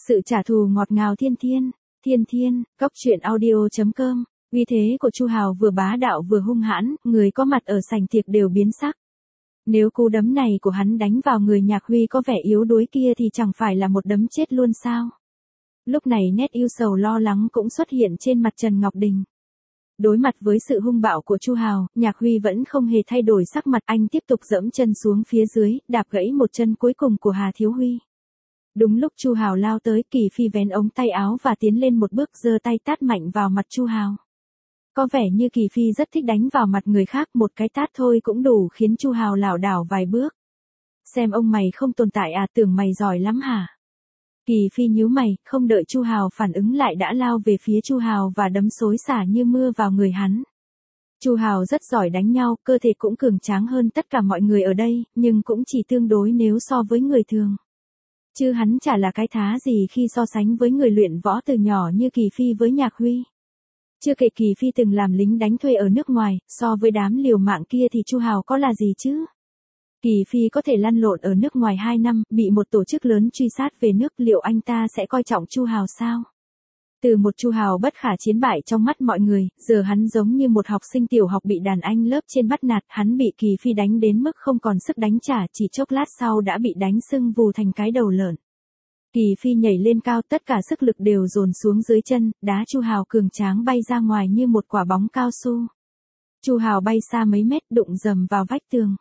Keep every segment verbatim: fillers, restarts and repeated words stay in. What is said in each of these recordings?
Sự trả thù ngọt ngào thiên thiên, thiên thiên, cốc truyện audio chấm com. Uy thế của Chu Hào vừa bá đạo vừa hung hãn, người có mặt ở sảnh tiệc đều biến sắc. Nếu cú đấm này của hắn đánh vào người Nhạc Huy có vẻ yếu đuối kia thì chẳng phải là một đấm chết luôn sao? Lúc này nét ưu sầu lo lắng cũng xuất hiện trên mặt Trần Ngọc Đình. Đối mặt với sự hung bạo của Chu Hào, Nhạc Huy vẫn không hề thay đổi sắc mặt, anh tiếp tục giẫm chân xuống phía dưới, đạp gãy một chân cuối cùng của Hà Thiếu Huy. Đúng lúc Chu Hào lao tới, Kỳ Phi vén ống tay áo và tiến lên một bước, giơ tay tát mạnh vào mặt Chu Hào. Có vẻ như Kỳ Phi rất thích đánh vào mặt người khác, một cái tát thôi cũng đủ khiến Chu Hào lảo đảo vài bước. Xem ông mày không tồn tại à, tưởng mày giỏi lắm hả? Kỳ Phi nhíu mày, không đợi Chu Hào phản ứng lại đã lao về phía Chu Hào và đấm xối xả như mưa vào người hắn. Chu Hào rất giỏi đánh nhau, cơ thể cũng cường tráng hơn tất cả mọi người ở đây, nhưng cũng chỉ tương đối nếu so với người thường. Chứ hắn chả là cái thá gì khi so sánh với người luyện võ từ nhỏ như Kỳ Phi với Nhạc Huy. Chưa kể Kỳ Phi từng làm lính đánh thuê ở nước ngoài, so với đám liều mạng kia thì Chu Hào có là gì chứ? Kỳ Phi có thể lăn lộn ở nước ngoài hai năm, bị một tổ chức lớn truy sát về nước, liệu anh ta sẽ coi trọng Chu Hào sao? Từ một Chu Hào bất khả chiến bại trong mắt mọi người, giờ hắn giống như một học sinh tiểu học bị đàn anh lớp trên bắt nạt, hắn bị Kỳ Phi đánh đến mức không còn sức đánh trả, chỉ chốc lát sau đã bị đánh sưng vù thành cái đầu lợn. Kỳ Phi nhảy lên cao, tất cả sức lực đều dồn xuống dưới chân, đá Chu Hào cường tráng bay ra ngoài như một quả bóng cao su. Chu Hào bay xa mấy mét, đụng dầm vào vách tường.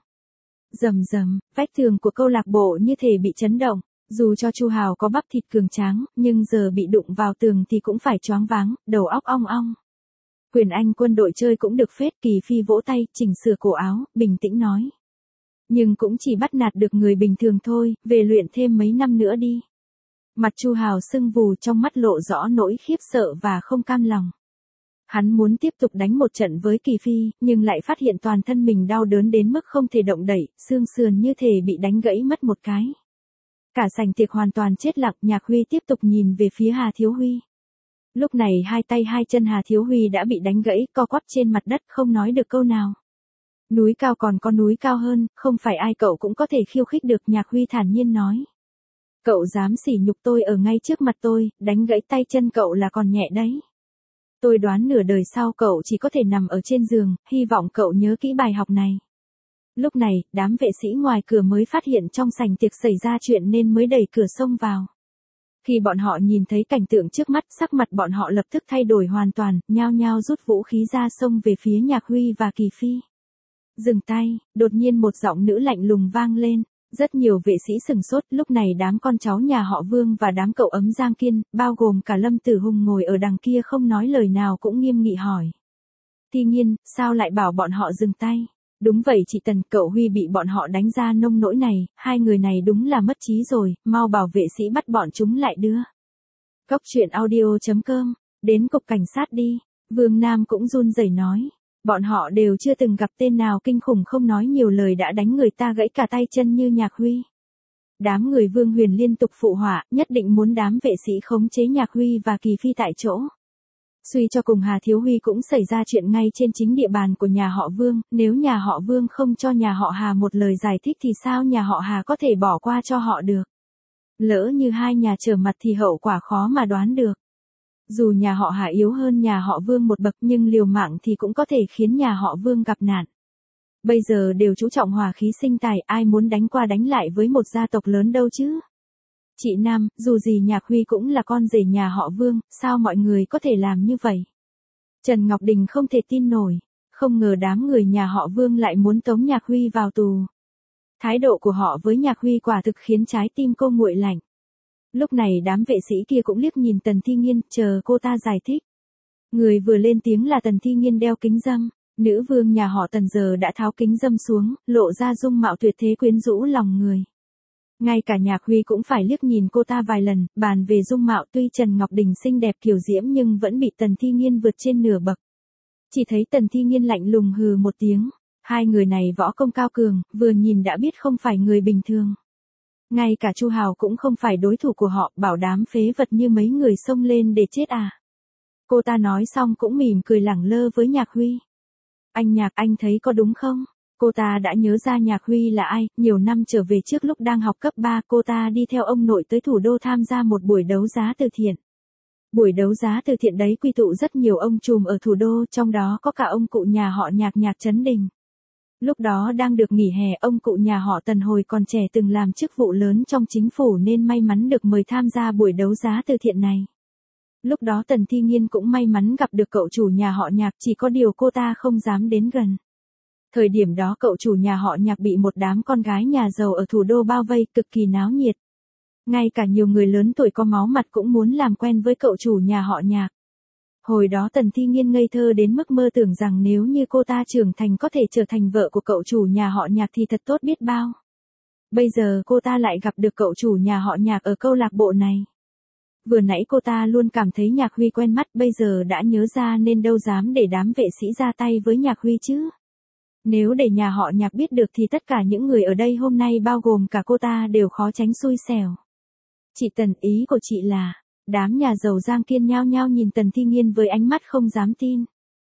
Rầm rầm, vách tường của câu lạc bộ như thể bị chấn động. Dù cho Chu Hào có bắp thịt cường tráng, nhưng giờ bị đụng vào tường thì cũng phải choáng váng, đầu óc ong ong. Quyền Anh quân đội chơi cũng được phết, Kỳ Phi vỗ tay, chỉnh sửa cổ áo, bình tĩnh nói. Nhưng cũng chỉ bắt nạt được người bình thường thôi, về luyện thêm mấy năm nữa đi. Mặt Chu Hào sưng vù, trong mắt lộ rõ nỗi khiếp sợ và không cam lòng. Hắn muốn tiếp tục đánh một trận với Kỳ Phi, nhưng lại phát hiện toàn thân mình đau đớn đến mức không thể động đậy, xương sườn như thể bị đánh gãy mất một cái. Cả sảnh tiệc hoàn toàn chết lặng, Nhạc Huy tiếp tục nhìn về phía Hà Thiếu Huy. Lúc này hai tay hai chân Hà Thiếu Huy đã bị đánh gãy, co quắp trên mặt đất không nói được câu nào. Núi cao còn có núi cao hơn, không phải ai cậu cũng có thể khiêu khích được, Nhạc Huy thản nhiên nói. Cậu dám sỉ nhục tôi ở ngay trước mặt tôi, đánh gãy tay chân cậu là còn nhẹ đấy. Tôi đoán nửa đời sau cậu chỉ có thể nằm ở trên giường, hy vọng cậu nhớ kỹ bài học này. Lúc này, đám vệ sĩ ngoài cửa mới phát hiện trong sảnh tiệc xảy ra chuyện nên mới đẩy cửa xông vào. Khi bọn họ nhìn thấy cảnh tượng trước mắt, sắc mặt bọn họ lập tức thay đổi hoàn toàn, nhao nhao rút vũ khí ra xông về phía Nhạc Huy và Kỳ Phi. Dừng tay, đột nhiên một giọng nữ lạnh lùng vang lên. Rất nhiều vệ sĩ sừng sốt, lúc này đám con cháu nhà họ Vương và đám cậu ấm Giang Kiên, bao gồm cả Lâm Tử Hùng ngồi ở đằng kia không nói lời nào cũng nghiêm nghị hỏi. Thi Nghiên, sao lại bảo bọn họ dừng tay? Đúng vậy chị Tần, cậu Huy bị bọn họ đánh ra nông nỗi này, hai người này đúng là mất trí rồi, mau bảo vệ sĩ bắt bọn chúng lại đưa. Cốc truyện audio chấm com, đến cục cảnh sát đi, Vương Nam cũng run rẩy nói. Bọn họ đều chưa từng gặp tên nào kinh khủng không nói nhiều lời đã đánh người ta gãy cả tay chân như Nhạc Huy. Đám người Vương Huyền liên tục phụ họa, nhất định muốn đám vệ sĩ khống chế Nhạc Huy và Kỳ Phi tại chỗ. Suy cho cùng Hà Thiếu Huy cũng xảy ra chuyện ngay trên chính địa bàn của nhà họ Vương, nếu nhà họ Vương không cho nhà họ Hà một lời giải thích thì sao nhà họ Hà có thể bỏ qua cho họ được. Lỡ như hai nhà trở mặt thì hậu quả khó mà đoán được. Dù nhà họ Hà yếu hơn nhà họ Vương một bậc nhưng liều mạng thì cũng có thể khiến nhà họ Vương gặp nạn. Bây giờ đều chú trọng hòa khí sinh tài, ai muốn đánh qua đánh lại với một gia tộc lớn đâu chứ. Chị Nam, dù gì Nhạc Huy cũng là con rể nhà họ Vương, sao mọi người có thể làm như vậy? Trần Ngọc Đình không thể tin nổi, không ngờ đám người nhà họ Vương lại muốn tống Nhạc Huy vào tù. Thái độ của họ với Nhạc Huy quả thực khiến trái tim cô nguội lạnh. Lúc này đám vệ sĩ kia cũng liếc nhìn Tần Thi Nghiên, chờ cô ta giải thích. Người vừa lên tiếng là Tần Thi Nghiên đeo kính râm, nữ vương nhà họ Tần giờ đã tháo kính râm xuống, lộ ra dung mạo tuyệt thế quyến rũ lòng người. Ngay cả Nhạc Huy cũng phải liếc nhìn cô ta vài lần, bàn về dung mạo tuy Trần Ngọc Đình xinh đẹp kiều diễm nhưng vẫn bị Tần Thi Nghiên vượt trên nửa bậc. Chỉ thấy Tần Thi Nghiên lạnh lùng hừ một tiếng, hai người này võ công cao cường, vừa nhìn đã biết không phải người bình thường. Ngay cả Chu Hào cũng không phải đối thủ của họ, bảo đám phế vật như mấy người xông lên để chết à. Cô ta nói xong cũng mỉm cười lẳng lơ với Nhạc Huy. Anh Nhạc, anh thấy có đúng không? Cô ta đã nhớ ra Nhạc Huy là ai, nhiều năm trở về trước lúc đang học cấp ba cô ta đi theo ông nội tới thủ đô tham gia một buổi đấu giá từ thiện. Buổi đấu giá từ thiện đấy quy tụ rất nhiều ông trùm ở thủ đô, trong đó có cả ông cụ nhà họ Nhạc Nhạc Trấn Đình. Lúc đó đang được nghỉ hè, ông cụ nhà họ Tần hồi còn trẻ từng làm chức vụ lớn trong chính phủ nên may mắn được mời tham gia buổi đấu giá từ thiện này. Lúc đó Tần Thi Nghiên cũng may mắn gặp được cậu chủ nhà họ Nhạc, chỉ có điều cô ta không dám đến gần. Thời điểm đó cậu chủ nhà họ Nhạc bị một đám con gái nhà giàu ở thủ đô bao vây, cực kỳ náo nhiệt. Ngay cả nhiều người lớn tuổi có máu mặt cũng muốn làm quen với cậu chủ nhà họ Nhạc. Hồi đó Tần Thi Nghiên ngây thơ đến mức mơ tưởng rằng nếu như cô ta trưởng thành có thể trở thành vợ của cậu chủ nhà họ Nhạc thì thật tốt biết bao. Bây giờ cô ta lại gặp được cậu chủ nhà họ Nhạc ở câu lạc bộ này. Vừa nãy cô ta luôn cảm thấy Nhạc Huy quen mắt, bây giờ đã nhớ ra nên đâu dám để đám vệ sĩ ra tay với Nhạc Huy chứ. Nếu để nhà họ Nhạc biết được thì tất cả những người ở đây hôm nay bao gồm cả cô ta đều khó tránh xui xẻo. Chị Tần, ý của chị là, đám nhà giàu Giang Kiên nhao nhao nhìn Tần Thi Nghiên với ánh mắt không dám tin.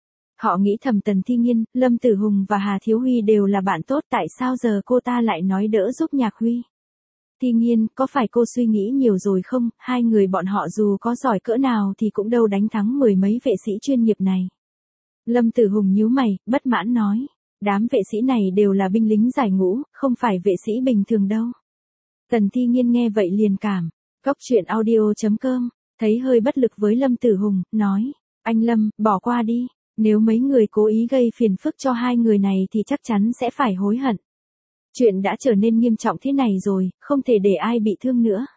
Họ nghĩ thầm Tần Thi Nghiên, Lâm Tử Hùng và Hà Thiếu Huy đều là bạn tốt, tại sao giờ cô ta lại nói đỡ giúp Nhạc Huy? Thi Nghiên, có phải cô suy nghĩ nhiều rồi không? Hai người bọn họ dù có giỏi cỡ nào thì cũng đâu đánh thắng mười mấy vệ sĩ chuyên nghiệp này. Lâm Tử Hùng nhíu mày, bất mãn nói. Đám vệ sĩ này đều là binh lính giải ngũ, không phải vệ sĩ bình thường đâu. Tần Thi Nghiên nghe vậy liền cảm. Cóc truyện audio chấm com, thấy hơi bất lực với Lâm Tử Hùng, nói. Anh Lâm, bỏ qua đi. Nếu mấy người cố ý gây phiền phức cho hai người này thì chắc chắn sẽ phải hối hận. Chuyện đã trở nên nghiêm trọng thế này rồi, không thể để ai bị thương nữa.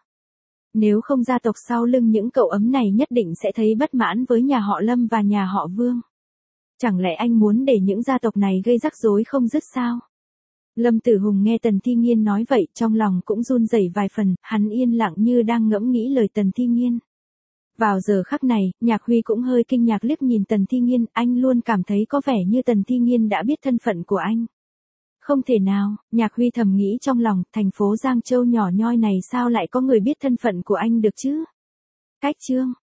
Nếu không gia tộc sau lưng những cậu ấm này nhất định sẽ thấy bất mãn với nhà họ Lâm và nhà họ Vương. Chẳng lẽ anh muốn để những gia tộc này gây rắc rối không dứt sao? Lâm Tử Hùng nghe Tần Thi Nghiên nói vậy trong lòng cũng run rẩy vài phần, hắn yên lặng như đang ngẫm nghĩ lời Tần Thi Nghiên. Vào giờ khắc này, Nhạc Huy cũng hơi kinh ngạc liếc nhìn Tần Thi Nghiên, anh luôn cảm thấy có vẻ như Tần Thi Nghiên đã biết thân phận của anh. Không thể nào, Nhạc Huy thầm nghĩ trong lòng, thành phố Giang Châu nhỏ nhoi này sao lại có người biết thân phận của anh được chứ? Cách chương